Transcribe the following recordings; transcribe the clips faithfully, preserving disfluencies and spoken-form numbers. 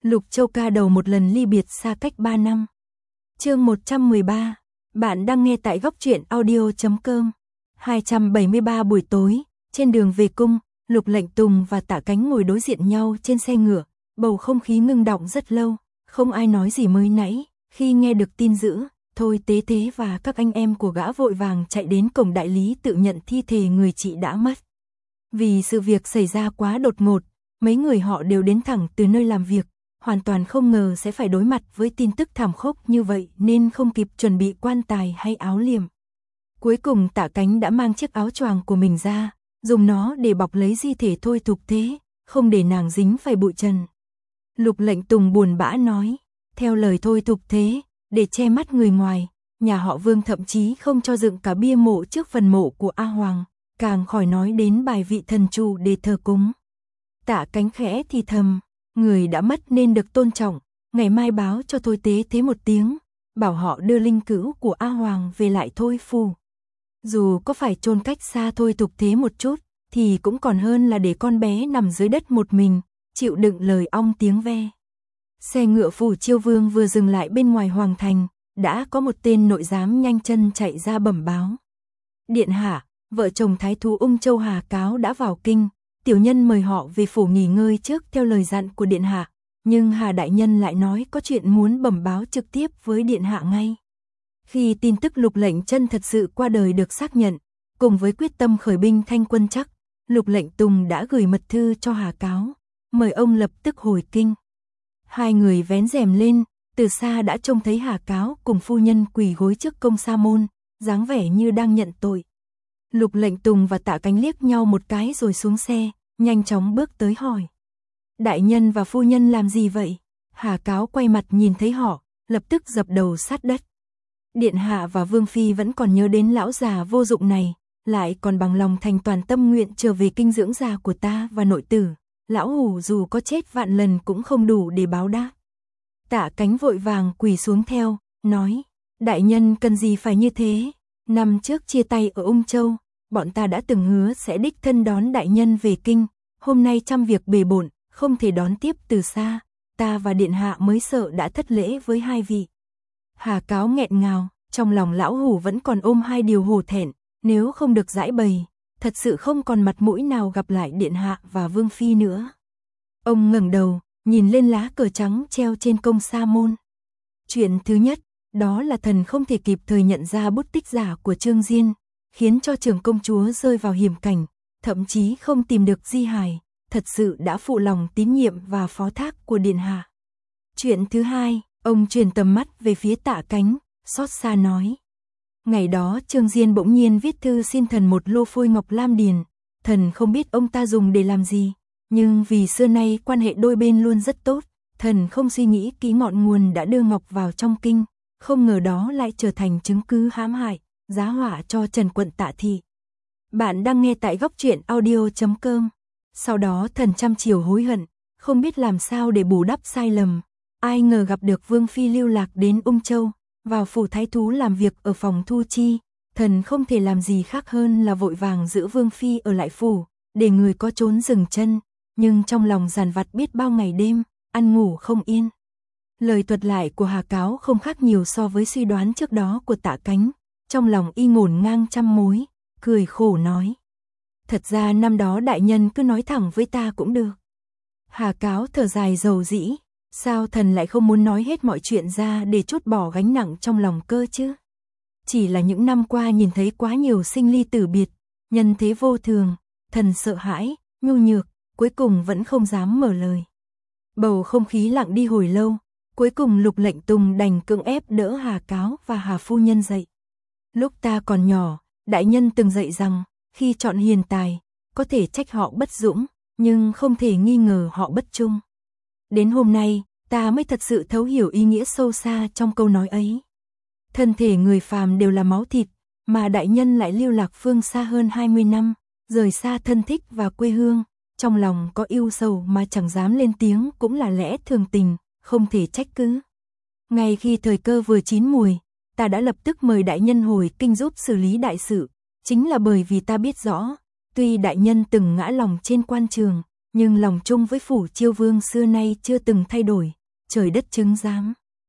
Lục Châu ca đầu một lần ly biệt xa cách ba năm. Chương một trăm mười ba. Bạn đang nghe tại góc truyện audio chấm com. hai trăm bảy mươi ba buổi tối, trên đường về cung, Lục Lệnh Tùng và Tạ Cánh ngồi đối diện nhau trên xe ngựa, bầu không khí ngưng đọng rất lâu, không ai nói gì. Mới nãy, khi nghe được tin dữ, Thôi Tế Tế và các anh em của gã vội vàng chạy đến cổng đại lý tự nhận thi thể người chị đã mất. Vì sự việc xảy ra quá đột ngột, mấy người họ đều đến thẳng từ nơi làm việc, hoàn toàn không ngờ sẽ phải đối mặt với tin tức thảm khốc như vậy nên không kịp chuẩn bị quan tài hay áo liệm. Cuối cùng Tạ Cánh đã mang chiếc áo choàng của mình ra, dùng nó để bọc lấy di thể Thôi Thục Thế, không để nàng dính phải bụi trần. Lục Lệnh Tùng buồn bã nói, theo lời Thôi Thục Thế, để che mắt người ngoài, nhà họ Vương thậm chí không cho dựng cả bia mộ trước phần mộ của A Hoàng, càng khỏi nói đến bài vị thần chủ để thờ cúng. Tạ Cánh khẽ thì thầm, người đã mất nên được tôn trọng, ngày mai báo cho Thôi Tế Thế một tiếng, bảo họ đưa linh cữu của A Hoàng về lại Thôi Phủ. Dù có phải chôn cách xa Thôi Thục Thế một chút, thì cũng còn hơn là để con bé nằm dưới đất một mình, chịu đựng lời ong tiếng ve. Xe ngựa Phủ Chiêu Vương vừa dừng lại bên ngoài Hoàng Thành, đã có một tên nội giám nhanh chân chạy ra bẩm báo. Điện hạ, vợ chồng Thái thú Ung Châu Hà Cáo đã vào kinh, tiểu nhân mời họ về phủ nghỉ ngơi trước theo lời dặn của điện hạ, nhưng Hà đại nhân lại nói có chuyện muốn bẩm báo trực tiếp với điện hạ ngay. Khi tin tức Lục Lệnh Chân thật sự qua đời được xác nhận, cùng với quyết tâm khởi binh thanh quân chắc, Lục Lệnh Tùng đã gửi mật thư cho Hà Cáo, mời ông lập tức hồi kinh. Hai người vén rèm lên, từ xa đã trông thấy Hà Cáo cùng phu nhân quỳ gối trước công sa môn, dáng vẻ như đang nhận tội. Lục Lệnh Tùng và Tạ Cánh liếc nhau một cái rồi xuống xe, nhanh chóng bước tới hỏi. Đại nhân và phu nhân làm gì vậy? Hà Cáo quay mặt nhìn thấy họ, lập tức dập đầu sát đất. Điện hạ và Vương Phi vẫn còn nhớ đến lão già vô dụng này, lại còn bằng lòng thành toàn tâm nguyện trở về kinh dưỡng già của ta và nội tử. Lão hủ dù có chết vạn lần cũng không đủ để báo đáp. Tạ Cánh vội vàng quỳ xuống theo, nói, đại nhân cần gì phải như thế? Năm trước chia tay ở Ung Châu, bọn ta đã từng hứa sẽ đích thân đón đại nhân về kinh, hôm nay trăm việc bề bộn, không thể đón tiếp từ xa, ta và điện hạ mới sợ đã thất lễ với hai vị. Hà Cáo nghẹn ngào, trong lòng lão hủ vẫn còn ôm hai điều hổ thẹn, nếu không được giải bày, thật sự không còn mặt mũi nào gặp lại điện hạ và Vương Phi nữa. Ông ngẩng đầu, nhìn lên lá cờ trắng treo trên công sa môn. Chuyện thứ nhất, đó là thần không thể kịp thời nhận ra bút tích giả của Trương Diên, khiến cho trưởng công chúa rơi vào hiểm cảnh, thậm chí không tìm được di hài, thật sự đã phụ lòng tín nhiệm và phó thác của điện hạ. Chuyện thứ hai, ông truyền tầm mắt về phía Tạ Cánh, xót xa nói. Ngày đó Trương Diên bỗng nhiên viết thư xin thần một lô phôi ngọc lam điền, thần không biết ông ta dùng để làm gì, nhưng vì xưa nay quan hệ đôi bên luôn rất tốt, thần không suy nghĩ kỹ ngọn nguồn đã đưa ngọc vào trong kinh, không ngờ đó lại trở thành chứng cứ hãm hại, giá họa cho Trần quận Tạ thị. Bạn đang nghe tại góc truyện audio chấm com. Sau đó thần trăm chiều hối hận, không biết làm sao để bù đắp sai lầm, ai ngờ gặp được Vương Phi lưu lạc đến Ung Châu, vào phủ thái thú làm việc ở phòng thu chi, thần không thể làm gì khác hơn là vội vàng giữ Vương Phi ở lại phủ, để người có trốn dừng chân, nhưng trong lòng dằn vặt biết bao ngày đêm, ăn ngủ không yên. Lời thuật lại của Hà Cáo không khác nhiều so với suy đoán trước đó của Tạ Cánh, trong lòng y ngổn ngang trăm mối, cười khổ nói. Thật ra năm đó đại nhân cứ nói thẳng với ta cũng được. Hà Cáo thở dài dầu dĩ, sao thần lại không muốn nói hết mọi chuyện ra để trút bỏ gánh nặng trong lòng cơ chứ? Chỉ là những năm qua nhìn thấy quá nhiều sinh ly tử biệt, nhân thế vô thường, thần sợ hãi, nhu nhược, cuối cùng vẫn không dám mở lời. Bầu không khí lặng đi hồi lâu, cuối cùng Lục Lệnh Tùng đành cưỡng ép đỡ Hà Cáo và Hà phu nhân dậy. Lúc ta còn nhỏ, đại nhân từng dạy rằng, khi chọn hiền tài, có thể trách họ bất dũng, nhưng không thể nghi ngờ họ bất trung. Đến hôm nay, ta mới thật sự thấu hiểu ý nghĩa sâu xa trong câu nói ấy. Thân thể người phàm đều là máu thịt, mà đại nhân lại lưu lạc phương xa hơn hai mươi năm, rời xa thân thích và quê hương, trong lòng có ưu sầu mà chẳng dám lên tiếng cũng là lẽ thường tình, không thể trách cứ. Ngay khi thời cơ vừa chín mùi, ta đã lập tức mời đại nhân hồi kinh giúp xử lý đại sự, chính là bởi vì ta biết rõ, tuy đại nhân từng ngã lòng trên quan trường, nhưng lòng chung với phủ Chiêu Vương xưa nay chưa từng thay đổi, trời đất chứng giám.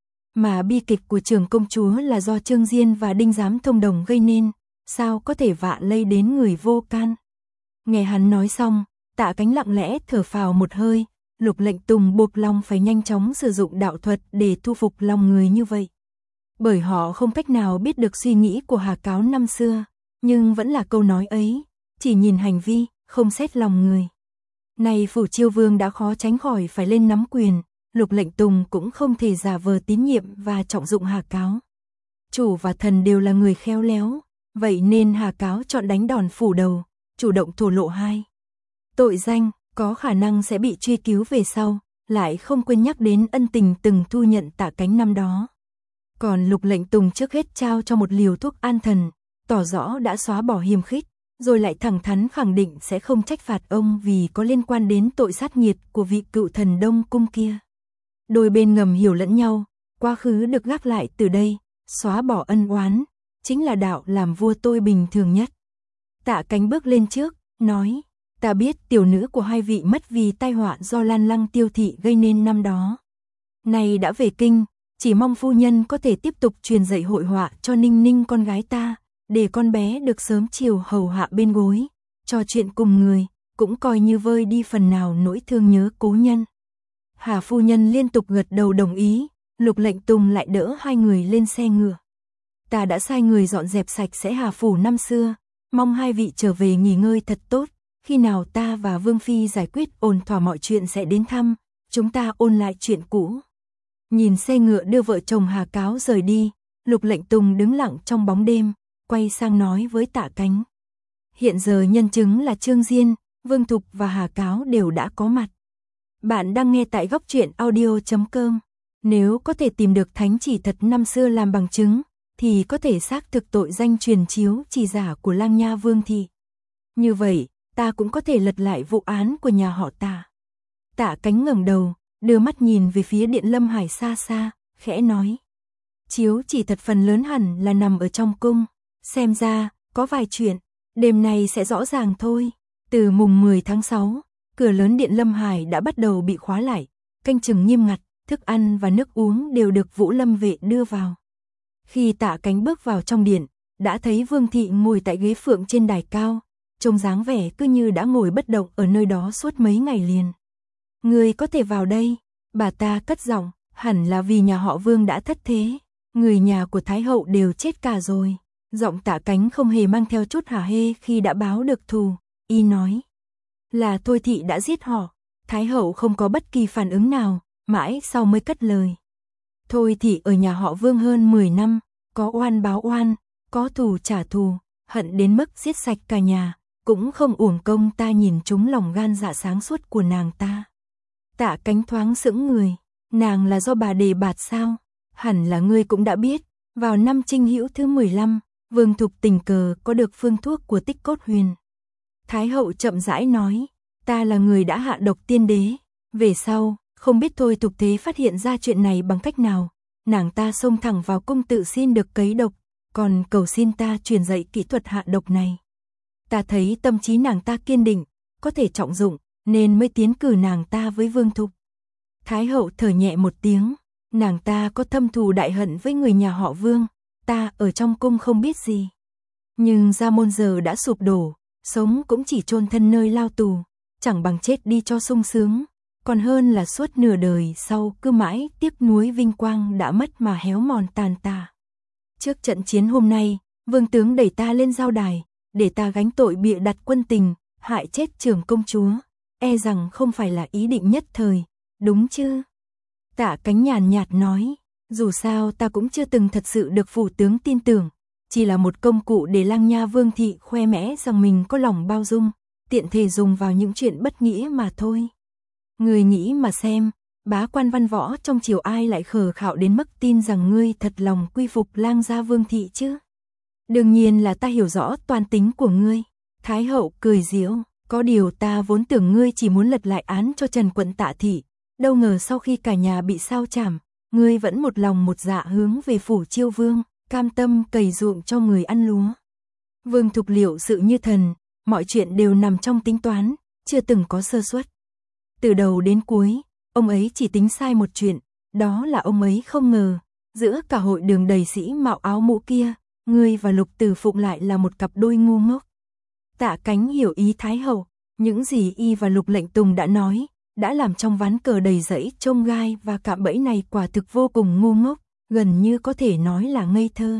Mà bi kịch của trưởng công chúa là do Trương Diên và Đinh Giám thông đồng gây nên, sao có thể vạ lây đến người vô can. Nghe hắn nói xong, Tạ Cánh lặng lẽ thở phào một hơi, Lục Lệnh Tùng buộc lòng phải nhanh chóng sử dụng đạo thuật để thu phục lòng người như vậy. Bởi họ không cách nào biết được suy nghĩ của Hà Cáo năm xưa, nhưng vẫn là câu nói ấy, chỉ nhìn hành vi, không xét lòng người. Này phủ Chiêu Vương đã khó tránh khỏi phải lên nắm quyền, Lục Lệnh Tùng cũng không thể giả vờ tín nhiệm và trọng dụng Hà Cáo. Chủ và thần đều là người khéo léo, vậy nên Hà Cáo chọn đánh đòn phủ đầu, chủ động thổ lộ hai tội danh, có khả năng sẽ bị truy cứu về sau, lại không quên nhắc đến ân tình từng thu nhận Tạ Cánh năm đó. Còn Lục Lệnh Tùng trước hết trao cho một liều thuốc an thần, tỏ rõ đã xóa bỏ hiềm khích, rồi lại thẳng thắn khẳng định sẽ không trách phạt ông vì có liên quan đến tội sát nghiệt của vị cựu thần Đông Cung kia. Đôi bên ngầm hiểu lẫn nhau, quá khứ được gác lại từ đây, xóa bỏ ân oán, chính là đạo làm vua tôi bình thường nhất. Tạ Cánh bước lên trước, nói, ta biết tiểu nữ của hai vị mất vì tai họa do Lan Lăng Tiêu thị gây nên năm đó. Nay đã về kinh, chỉ mong phu nhân có thể tiếp tục truyền dạy hội họa cho Ninh Ninh con gái ta, để con bé được sớm chiều hầu hạ bên gối, trò chuyện cùng người, cũng coi như vơi đi phần nào nỗi thương nhớ cố nhân. Hà phu nhân liên tục gật đầu đồng ý, Lục Lệnh Tùng lại đỡ hai người lên xe ngựa. Ta đã sai người dọn dẹp sạch sẽ Hà phủ năm xưa, mong hai vị trở về nghỉ ngơi thật tốt, khi nào ta và Vương Phi giải quyết ổn thỏa mọi chuyện sẽ đến thăm, chúng ta ôn lại chuyện cũ. Nhìn xe ngựa đưa vợ chồng Hà Cáo rời đi, Lục Lệnh Tùng đứng lặng trong bóng đêm, quay sang nói với Tạ Cánh. Hiện giờ nhân chứng là Trương Diên, Vương Thục và Hà Cáo đều đã có mặt. Bạn đang nghe tại góc truyện audio chấm com. Nếu có thể tìm được thánh chỉ thật năm xưa làm bằng chứng, thì có thể xác thực tội danh truyền chiếu chỉ giả của Lang Nha Vương thị. Như vậy, ta cũng có thể lật lại vụ án của nhà họ Tạ. Tạ Cánh ngẩng đầu, đưa mắt nhìn về phía Điện Lâm Hải xa xa, khẽ nói. Chiếu chỉ thật phần lớn hẳn là nằm ở trong cung, xem ra, có vài chuyện, đêm nay sẽ rõ ràng thôi. Từ mùng mười tháng sáu, cửa lớn Điện Lâm Hải đã bắt đầu bị khóa lại, canh chừng nghiêm ngặt, thức ăn và nước uống đều được Vũ Lâm vệ đưa vào. Khi Tạ Cánh bước vào trong điện, đã thấy Vương thị ngồi tại ghế phượng trên đài cao, trông dáng vẻ cứ như đã ngồi bất động ở nơi đó suốt mấy ngày liền. Người có thể vào đây, bà ta cất giọng, hẳn là vì nhà họ Vương đã thất thế, người nhà của Thái hậu đều chết cả rồi. Giọng Tạ Cánh không hề mang theo chút hả hê khi đã báo được thù, y nói. Là Thôi thị đã giết họ, Thái hậu không có bất kỳ phản ứng nào, mãi sau mới cất lời. Thôi thị ở nhà họ Vương hơn mười năm, có oan báo oan, có thù trả thù, hận đến mức giết sạch cả nhà, cũng không uổng công ta nhìn trúng lòng gan dạ sáng suốt của nàng ta. Tạ Cánh thoáng sững người, nàng là do bà đề bạt sao? Hẳn là ngươi cũng đã biết, vào năm Trinh Hữu thứ mười lăm, Vương Thục tình cờ có được phương thuốc của Tích Cốt Huyền. Thái hậu chậm rãi nói, ta là người đã hạ độc tiên đế, về sau, không biết Thôi Thục Thế phát hiện ra chuyện này bằng cách nào, nàng ta xông thẳng vào cung tự xin được cấy độc, còn cầu xin ta truyền dạy kỹ thuật hạ độc này. Ta thấy tâm trí nàng ta kiên định, có thể trọng dụng, nên mới tiến cử nàng ta với Vương Thục. Thái hậu thở nhẹ một tiếng, nàng ta có thâm thù đại hận với người nhà họ Vương, ta ở trong cung không biết gì. Nhưng gia môn giờ đã sụp đổ, sống cũng chỉ chôn thân nơi lao tù, chẳng bằng chết đi cho sung sướng, còn hơn là suốt nửa đời sau cứ mãi tiếc nuối vinh quang đã mất mà héo mòn tàn tạ. Trước trận chiến hôm nay, Vương tướng đẩy ta lên giao đài, để ta gánh tội bịa đặt quân tình, hại chết trưởng công chúa, e rằng không phải là ý định nhất thời, đúng chứ? Tạ Cánh nhàn nhạt nói, dù sao ta cũng chưa từng thật sự được phủ tướng tin tưởng, chỉ là một công cụ để Lang Nha Vương thị khoe mẽ rằng mình có lòng bao dung, tiện thể dùng vào những chuyện bất nghĩa mà thôi. Người nghĩ mà xem, bá quan văn võ trong triều ai lại khờ khạo đến mức tin rằng ngươi thật lòng quy phục Lang gia Vương thị chứ? Đương nhiên là ta hiểu rõ toàn tính của ngươi. Thái hậu cười giễu, có điều ta vốn tưởng ngươi chỉ muốn lật lại án cho Trần quận Tạ thị, đâu ngờ sau khi cả nhà bị sao chảm, ngươi vẫn một lòng một dạ hướng về phủ Chiêu Vương, cam tâm cày ruộng cho người ăn lúa. Vương Thục liệu sự như thần, mọi chuyện đều nằm trong tính toán, chưa từng có sơ suất. Từ đầu đến cuối, ông ấy chỉ tính sai một chuyện, đó là ông ấy không ngờ, giữa cả hội đường đầy sĩ mạo áo mũ kia, ngươi và Lục Tử Phụng lại là một cặp đôi ngu ngốc. Tạ Cánh hiểu ý Thái hậu, những gì y và Lục Lệnh Tùng đã nói, đã làm trong ván cờ đầy rẫy chông gai và cạm bẫy này quả thực vô cùng ngu ngốc, gần như có thể nói là ngây thơ.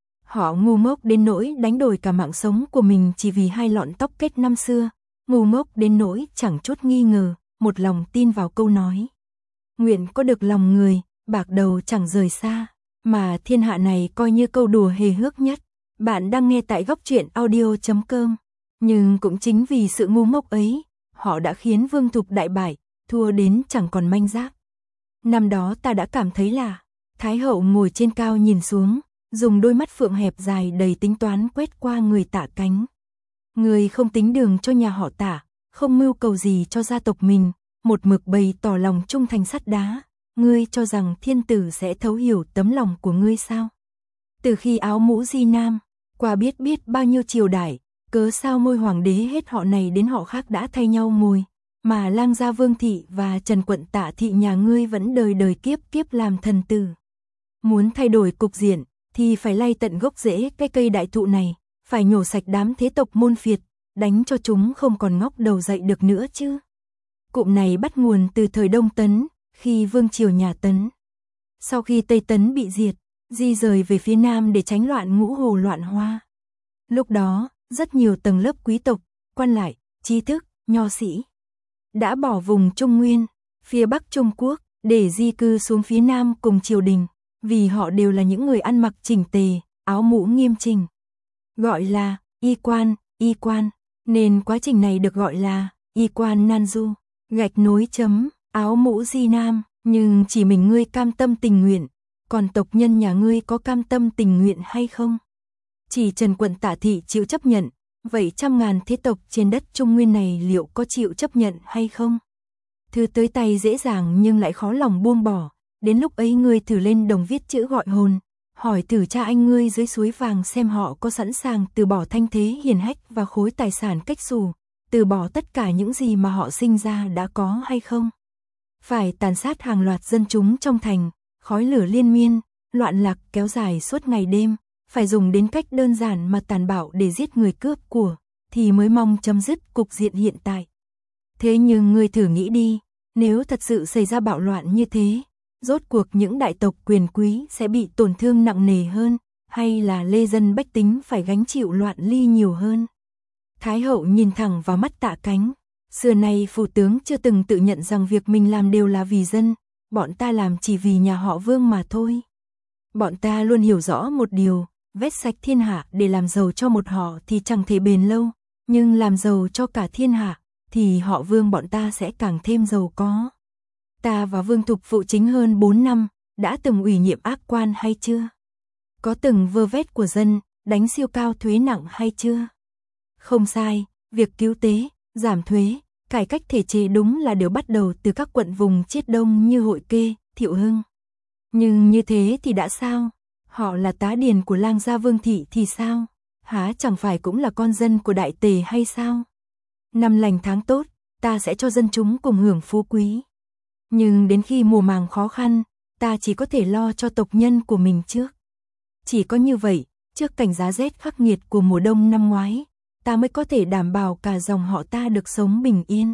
Họ ngu ngốc đến nỗi đánh đổi cả mạng sống của mình chỉ vì hai lọn tóc kết năm xưa, ngu ngốc đến nỗi chẳng chút nghi ngờ, một lòng tin vào câu nói. Nguyện có được lòng người, bạc đầu chẳng rời xa, mà thiên hạ này coi như câu đùa hề hước nhất. Bạn đang nghe tại góc truyện audio chấm com. Nhưng cũng chính vì sự ngu ngốc ấy, họ đã khiến Vương Thục đại bại, thua đến chẳng còn manh giáp. Năm đó ta đã cảm thấy là, Thái hậu ngồi trên cao nhìn xuống, dùng đôi mắt phượng hẹp dài đầy tính toán quét qua người Tạ Cánh. Người không tính đường cho nhà họ Tạ, không mưu cầu gì cho gia tộc mình, một mực bày tỏ lòng trung thành sắt đá. Ngươi cho rằng thiên tử sẽ thấu hiểu tấm lòng của ngươi sao? Từ khi áo mũ Di Nam, qua biết biết bao nhiêu triều đại, cớ sao môi hoàng đế hết họ này đến họ khác đã thay nhau ngồi, mà Lang gia Vương thị và Trần quận Tạ thị nhà ngươi vẫn đời đời kiếp kiếp làm thần tử. Muốn thay đổi cục diện, thì phải lay tận gốc rễ cái cây đại thụ này, phải nhổ sạch đám thế tộc môn phiệt, đánh cho chúng không còn ngóc đầu dậy được nữa chứ. Cụm này bắt nguồn từ thời Đông Tấn, khi vương triều nhà Tấn. Sau khi Tây Tấn bị diệt, di rời về phía Nam để tránh loạn ngũ hồ loạn hoa. Lúc đó, rất nhiều tầng lớp quý tộc, quan lại, trí thức, nho sĩ đã bỏ vùng Trung Nguyên, phía Bắc Trung Quốc, để di cư xuống phía Nam cùng triều đình, vì họ đều là những người ăn mặc chỉnh tề, áo mũ nghiêm chỉnh. Gọi là y quan, y quan, nên quá trình này được gọi là y quan nan du, gạch nối chấm, áo mũ Di Nam, nhưng chỉ mình ngươi cam tâm tình nguyện, còn tộc nhân nhà ngươi có cam tâm tình nguyện hay không? Chỉ Trần quận Tạ thị chịu chấp nhận, vậy trăm ngàn thế tộc trên đất Trung Nguyên này liệu có chịu chấp nhận hay không? Thư tới tay dễ dàng nhưng lại khó lòng buông bỏ, đến lúc ấy ngươi thử lên đồng viết chữ gọi hồn, hỏi thử cha anh ngươi dưới suối vàng xem họ có sẵn sàng từ bỏ thanh thế hiển hách và khối tài sản cách xù, từ bỏ tất cả những gì mà họ sinh ra đã có hay không? Phải tàn sát hàng loạt dân chúng trong thành, khói lửa liên miên, loạn lạc kéo dài suốt ngày đêm, phải dùng đến cách đơn giản mà tàn bạo để giết người cướp của, thì mới mong chấm dứt cục diện hiện tại. Thế nhưng ngươi thử nghĩ đi, nếu thật sự xảy ra bạo loạn như thế, rốt cuộc những đại tộc quyền quý sẽ bị tổn thương nặng nề hơn, hay là lê dân bách tính phải gánh chịu loạn ly nhiều hơn? Thái hậu nhìn thẳng vào mắt Tạ Cánh. Xưa nay phủ tướng chưa từng tự nhận rằng việc mình làm đều là vì dân, bọn ta làm chỉ vì nhà họ Vương mà thôi. Bọn ta luôn hiểu rõ một điều, vét sạch thiên hạ để làm giàu cho một họ thì chẳng thể bền lâu, nhưng làm giàu cho cả thiên hạ, thì họ Vương bọn ta sẽ càng thêm giàu có. Ta và Vương Thục phụ chính hơn bốn năm, đã từng ủy nhiệm ác quan hay chưa? Có từng vơ vét của dân, đánh siêu cao thuế nặng hay chưa? Không sai, việc cứu tế, giảm thuế, cải cách thể chế đúng là đều bắt đầu từ các quận vùng Chiết Đông như Hội Kê, Thiệu Hưng. Nhưng như thế thì đã sao? Họ là tá điền của Lang gia Vương thị thì sao? Há chẳng phải cũng là con dân của đại tề hay sao? Năm lành tháng tốt, ta sẽ cho dân chúng cùng hưởng phú quý. Nhưng đến khi mùa màng khó khăn, ta chỉ có thể lo cho tộc nhân của mình trước. Chỉ có như vậy, trước cảnh giá rét khắc nghiệt của mùa đông năm ngoái, ta mới có thể đảm bảo cả dòng họ ta được sống bình yên.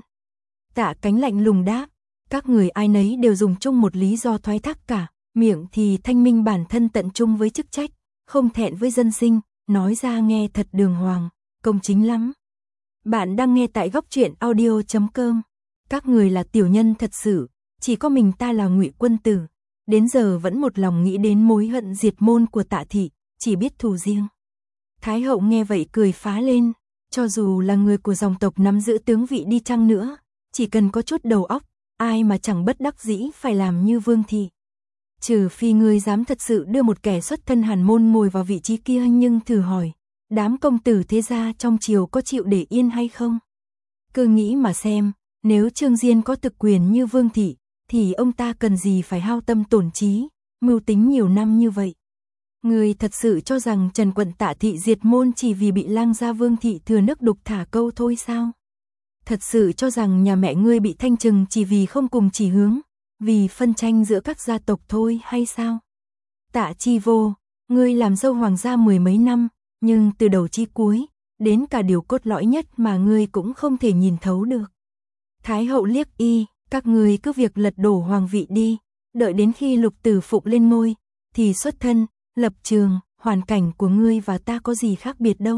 Tạ Cánh lạnh lùng đáp, các người ai nấy đều dùng chung một lý do thoái thác cả, miệng thì thanh minh bản thân tận trung với chức trách, không thẹn với dân sinh, nói ra nghe thật đường hoàng, công chính lắm. Bạn đang nghe tại góc truyện audio chấm com. Các người là tiểu nhân thật sự, chỉ có mình ta là Ngụy quân tử, đến giờ vẫn một lòng nghĩ đến mối hận diệt môn của Tạ thị, chỉ biết thù riêng. Thái hậu nghe vậy cười phá lên, cho dù là người của dòng tộc nắm giữ tướng vị đi chăng nữa, chỉ cần có chút đầu óc, ai mà chẳng bất đắc dĩ phải làm như Vương thị. Trừ phi ngươi dám thật sự đưa một kẻ xuất thân Hàn môn ngồi vào vị trí kia, nhưng thử hỏi, đám công tử thế gia trong triều có chịu để yên hay không? Cứ nghĩ mà xem, nếu Trương Diên có thực quyền như Vương thị, thì ông ta cần gì phải hao tâm tổn trí, mưu tính nhiều năm như vậy? Ngươi thật sự cho rằng Trần quận Tạ thị diệt môn chỉ vì bị Lang gia Vương thị thừa nước đục thả câu thôi sao? Thật sự cho rằng nhà mẹ ngươi bị thanh trừng chỉ vì không cùng chỉ hướng, vì phân tranh giữa các gia tộc thôi hay sao? Tạ Chi Vô, ngươi làm dâu hoàng gia mười mấy năm, nhưng từ đầu chí cuối, đến cả điều cốt lõi nhất mà ngươi cũng không thể nhìn thấu được. Thái hậu liếc y, các ngươi cứ việc lật đổ hoàng vị đi, đợi đến khi Lục Tử Phụng lên ngôi, thì xuất thân, lập trường, hoàn cảnh của ngươi và ta có gì khác biệt đâu.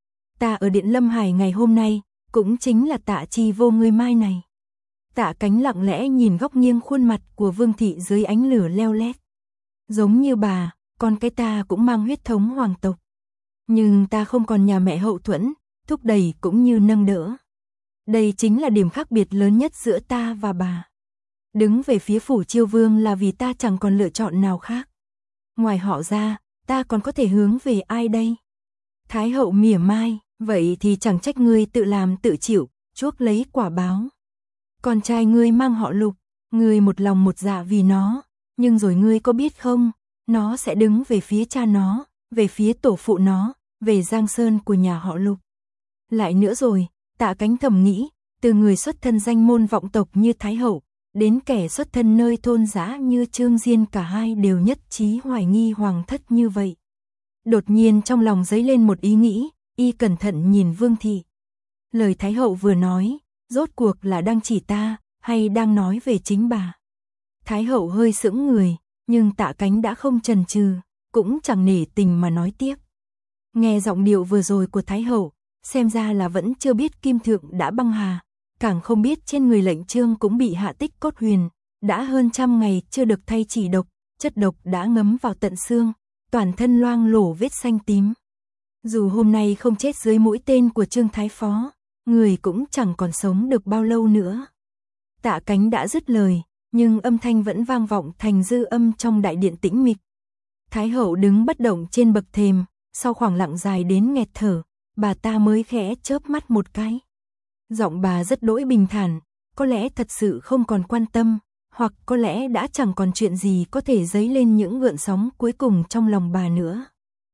Ta ở Điện Lâm Hải ngày hôm nay, cũng chính là Tạ Chi Vô ngươi mai này. Tạ Cánh lặng lẽ nhìn góc nghiêng khuôn mặt của Vương thị dưới ánh lửa leo lét. Giống như bà, con cái ta cũng mang huyết thống hoàng tộc. Nhưng ta không còn nhà mẹ hậu thuẫn, thúc đẩy cũng như nâng đỡ. Đây chính là điểm khác biệt lớn nhất giữa ta và bà. Đứng về phía phủ Chiêu Vương là vì ta chẳng còn lựa chọn nào khác. Ngoài họ ra, ta còn có thể hướng về ai đây? Thái hậu mỉa mai, vậy thì chẳng trách ngươi tự làm tự chịu, chuốc lấy quả báo. Con trai ngươi mang họ Lục, ngươi một lòng một dạ vì nó, nhưng rồi ngươi có biết không, nó sẽ đứng về phía cha nó, về phía tổ phụ nó, về Giang Sơn của nhà họ Lục. Lại nữa rồi, Tạ Cánh thầm nghĩ, từ người xuất thân danh môn vọng tộc như Thái hậu, đến kẻ xuất thân nơi thôn dã như Trương Diên, cả hai đều nhất trí hoài nghi hoàng thất như vậy. Đột nhiên trong lòng dấy lên một ý nghĩ, y cẩn thận nhìn Vương thị. Lời Thái hậu vừa nói, rốt cuộc là đang chỉ ta, hay đang nói về chính bà? Thái hậu hơi sững người, nhưng Tạ Cánh đã không chần chừ, cũng chẳng nể tình mà nói tiếp. Nghe giọng điệu vừa rồi của Thái hậu, xem ra là vẫn chưa biết kim thượng đã băng hà, càng không biết trên người lệnh Trương cũng bị hạ tích cốt huyền, đã hơn trăm ngày chưa được thay chỉ độc, chất độc đã ngấm vào tận xương, toàn thân loang lổ vết xanh tím. Dù hôm nay không chết dưới mũi tên của Trương Thái Phó, người cũng chẳng còn sống được bao lâu nữa. Tạ Cánh đã dứt lời, nhưng âm thanh vẫn vang vọng thành dư âm trong đại điện tĩnh mịch. Thái hậu đứng bất động trên bậc thềm, sau khoảng lặng dài đến nghẹt thở, bà ta mới khẽ chớp mắt một cái. Giọng bà rất đỗi bình thản, có lẽ thật sự không còn quan tâm, hoặc có lẽ đã chẳng còn chuyện gì có thể dấy lên những gợn sóng cuối cùng trong lòng bà nữa.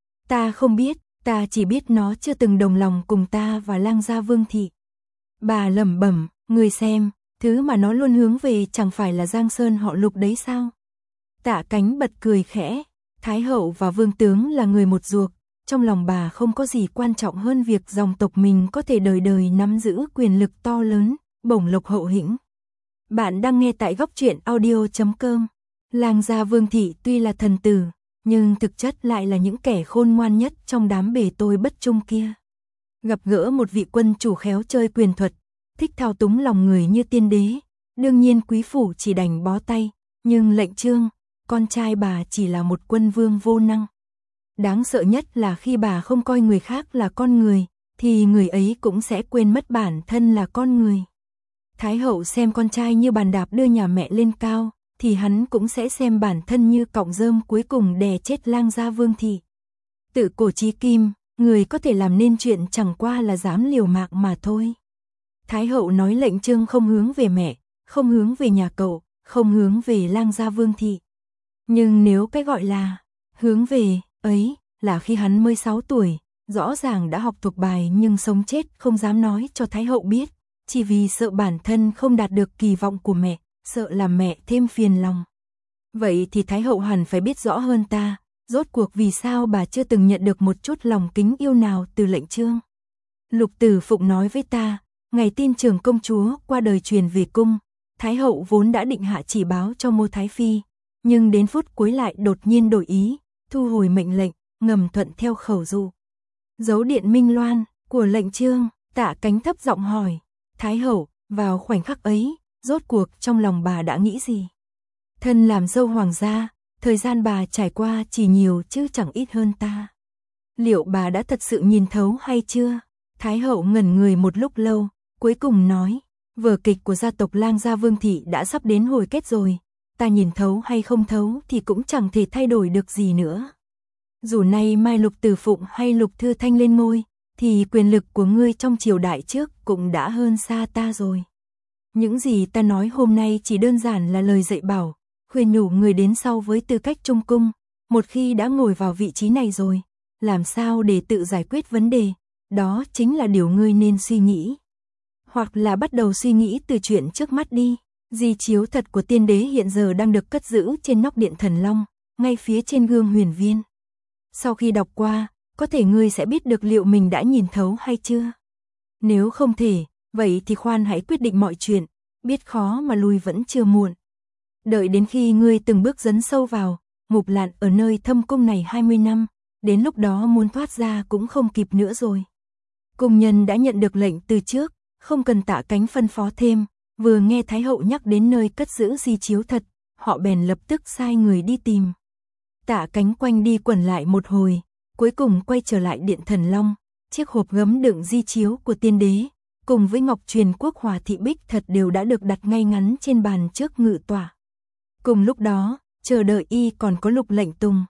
Ta không biết, ta chỉ biết nó chưa từng đồng lòng cùng ta và lang gia Vương thị. Bà lẩm bẩm, người xem, thứ mà nó luôn hướng về chẳng phải là Giang Sơn họ Lục đấy sao? Tạ Cánh bật cười khẽ, Thái hậu và Vương tướng là người một ruột, trong lòng bà không có gì quan trọng hơn việc dòng tộc mình có thể đời đời nắm giữ quyền lực to lớn, bổng lộc hậu hĩnh. Bạn đang nghe tại góc truyện audio chấm com. Lang gia Vương thị tuy là thần tử, nhưng thực chất lại là những kẻ khôn ngoan nhất trong đám bề tôi bất trung kia. Gặp gỡ một vị quân chủ khéo chơi quyền thuật, thích thao túng lòng người như tiên đế, đương nhiên quý phủ chỉ đành bó tay, nhưng lệnh Trương, con trai bà chỉ là một quân vương vô năng. Đáng sợ nhất là khi bà không coi người khác là con người, thì người ấy cũng sẽ quên mất bản thân là con người. Thái hậu xem con trai như bàn đạp đưa nhà mẹ lên cao, thì hắn cũng sẽ xem bản thân như cọng rơm cuối cùng đè chết lang gia Vương thị. Tự cổ chí kim, người có thể làm nên chuyện chẳng qua là dám liều mạng mà thôi. Thái hậu nói lệnh Trương không hướng về mẹ, không hướng về nhà cậu, không hướng về lang gia Vương thị. Nhưng nếu cái gọi là hướng về ấy là khi hắn mới sáu tuổi, rõ ràng đã học thuộc bài nhưng sống chết không dám nói cho Thái hậu biết, chỉ vì sợ bản thân không đạt được kỳ vọng của mẹ, sợ làm mẹ thêm phiền lòng. Vậy thì Thái hậu hẳn phải biết rõ hơn ta, rốt cuộc vì sao bà chưa từng nhận được một chút lòng kính yêu nào từ lệnh Trương. Lục Tử Phụng nói với ta, ngày tin Trường công chúa qua đời truyền về cung, Thái hậu vốn đã định hạ chỉ báo cho Mô Thái Phi, nhưng đến phút cuối lại đột nhiên đổi ý, thu hồi mệnh lệnh, ngầm thuận theo khẩu dụ. Dấu điện minh loan của lệnh Trương, Tạ Cánh thấp giọng hỏi, Thái hậu, vào khoảnh khắc ấy, rốt cuộc trong lòng bà đã nghĩ gì? Thân làm dâu hoàng gia, thời gian bà trải qua chỉ nhiều chứ chẳng ít hơn ta. Liệu bà đã thật sự nhìn thấu hay chưa? Thái hậu ngẩn người một lúc lâu, cuối cùng nói, vở kịch của gia tộc lang gia Vương thị đã sắp đến hồi kết rồi, ta nhìn thấu hay không thấu thì cũng chẳng thể thay đổi được gì nữa. Dù nay mai Lục Tử Phụng hay Lục Thư Thanh lên ngôi, thì quyền lực của ngươi trong triều đại trước cũng đã hơn xa ta rồi. Những gì ta nói hôm nay chỉ đơn giản là lời dạy bảo, khuyên nhủ người đến sau với tư cách trung cung, một khi đã ngồi vào vị trí này rồi, làm sao để tự giải quyết vấn đề, đó chính là điều ngươi nên suy nghĩ. hoặc là bắt đầu suy nghĩ từ chuyện trước mắt đi. Di chiếu thật của tiên đế hiện giờ đang được cất giữ trên nóc điện Thần Long, ngay phía trên gương huyền viên. Sau khi đọc qua, có thể ngươi sẽ biết được liệu mình đã nhìn thấu hay chưa. Nếu không thể, vậy thì khoan hãy quyết định mọi chuyện, biết khó mà lui vẫn chưa muộn. Đợi đến khi ngươi từng bước dấn sâu vào, ngục lặn ở nơi thâm cung này hai mươi năm, đến lúc đó muốn thoát ra cũng không kịp nữa rồi. Cung nhân đã nhận được lệnh từ trước, không cần Tạ Cánh phân phó thêm, vừa nghe Thái hậu nhắc đến nơi cất giữ di chiếu thật, họ bèn lập tức sai người đi tìm. Tạ Cánh quanh đi quẩn lại một hồi, cuối cùng quay trở lại điện Thần Long, chiếc hộp gấm đựng di chiếu của tiên đế, cùng với ngọc truyền quốc hòa thị bích thật đều đã được đặt ngay ngắn trên bàn trước ngự tọa. Cùng lúc đó, chờ đợi y còn có Lục Lệnh Tùng.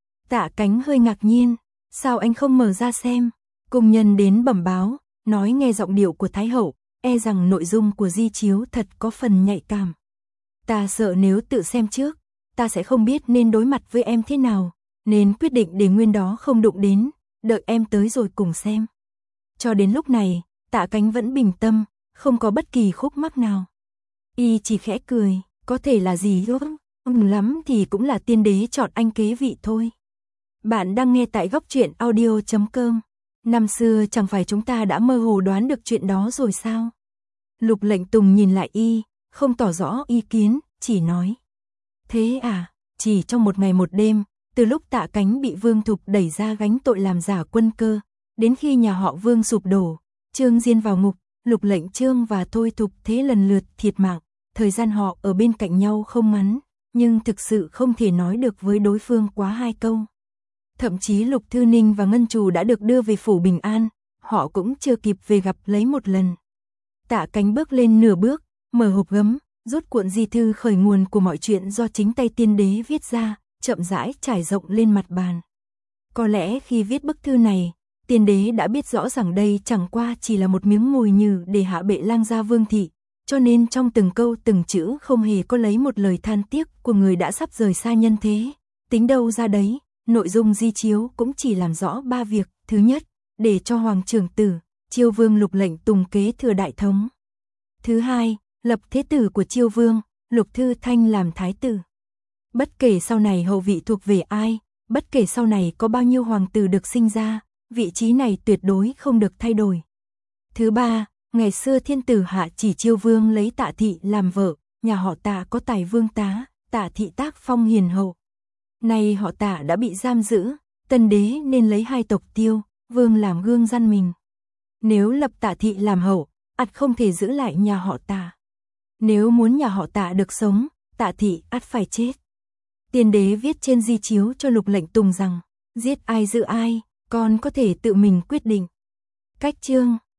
Tạ Cánh hơi ngạc nhiên, sao anh không mở ra xem? Cung nhân đến bẩm báo, nói nghe giọng điệu của Thái hậu, e rằng nội dung của di chiếu thật có phần nhạy cảm. Ta sợ nếu tự xem trước, ta sẽ không biết nên đối mặt với em thế nào, nên quyết định để nguyên đó không đụng đến, đợi em tới rồi cùng xem. Cho đến lúc này, Tạ Cánh vẫn bình tâm, không có bất kỳ khúc mắc nào. Y chỉ khẽ cười, có thể là gì đó, mừng lắm thì cũng là tiên đế chọn anh kế vị thôi. Bạn đang nghe tại góc truyện audio chấm com. Năm xưa chẳng phải chúng ta đã mơ hồ đoán được chuyện đó rồi sao? Lục Lệnh Tùng nhìn lại y, không tỏ rõ ý kiến, chỉ nói. Thế à, chỉ trong một ngày một đêm, từ lúc Tạ Cánh bị Vương Thục đẩy ra gánh tội làm giả quân cơ, đến khi nhà họ Vương sụp đổ, Trương Diên vào ngục, Lục Lệnh Trương và Thôi Thục Thế lần lượt thiệt mạng, thời gian họ ở bên cạnh nhau không ngắn, nhưng thực sự không thể nói được với đối phương quá hai câu. Thậm chí Lục Thư Ninh và Ngân Trù đã được đưa về phủ bình an, họ cũng chưa kịp về gặp lấy một lần. Tạ Cánh bước lên nửa bước, mở hộp gấm, rút cuộn di thư khởi nguồn của mọi chuyện do chính tay tiên đế viết ra, chậm rãi trải rộng lên mặt bàn. Có lẽ khi viết bức thư này, tiên đế đã biết rõ rằng đây chẳng qua chỉ là một miếng mồi nhử để hạ bệ lang gia Vương thị, cho nên trong từng câu từng chữ không hề có lấy một lời than tiếc của người đã sắp rời xa nhân thế. Tính đâu ra đấy, nội dung di chiếu cũng chỉ làm rõ ba việc. Thứ nhất, để cho Hoàng trưởng tử, Chiêu Vương Lục Lệnh Tùng kế thừa đại thống. Thứ hai, lập thế tử của Chiêu Vương, Lục Thư Thanh làm thái tử. Bất kể sau này hậu vị thuộc về ai, bất kể sau này có bao nhiêu hoàng tử được sinh ra, vị trí này tuyệt đối không được thay đổi. Thứ ba, ngày xưa thiên tử hạ chỉ Chiêu Vương lấy Tạ thị làm vợ, nhà họ Tạ có tài vương tá, Tạ thị tác phong hiền hậu. Nay họ Tạ đã bị giam giữ, tân đế nên lấy hai tộc Tiêu, Vương làm gương gian mình. Nếu lập Tạ thị làm hậu, ắt không thể giữ lại nhà họ Tạ. Nếu muốn nhà họ Tạ được sống, Tạ thị ắt phải chết. Tiên đế viết trên di chiếu cho Lục Lệnh Tùng rằng, giết ai giữ ai, con có thể tự mình quyết định. Cách chương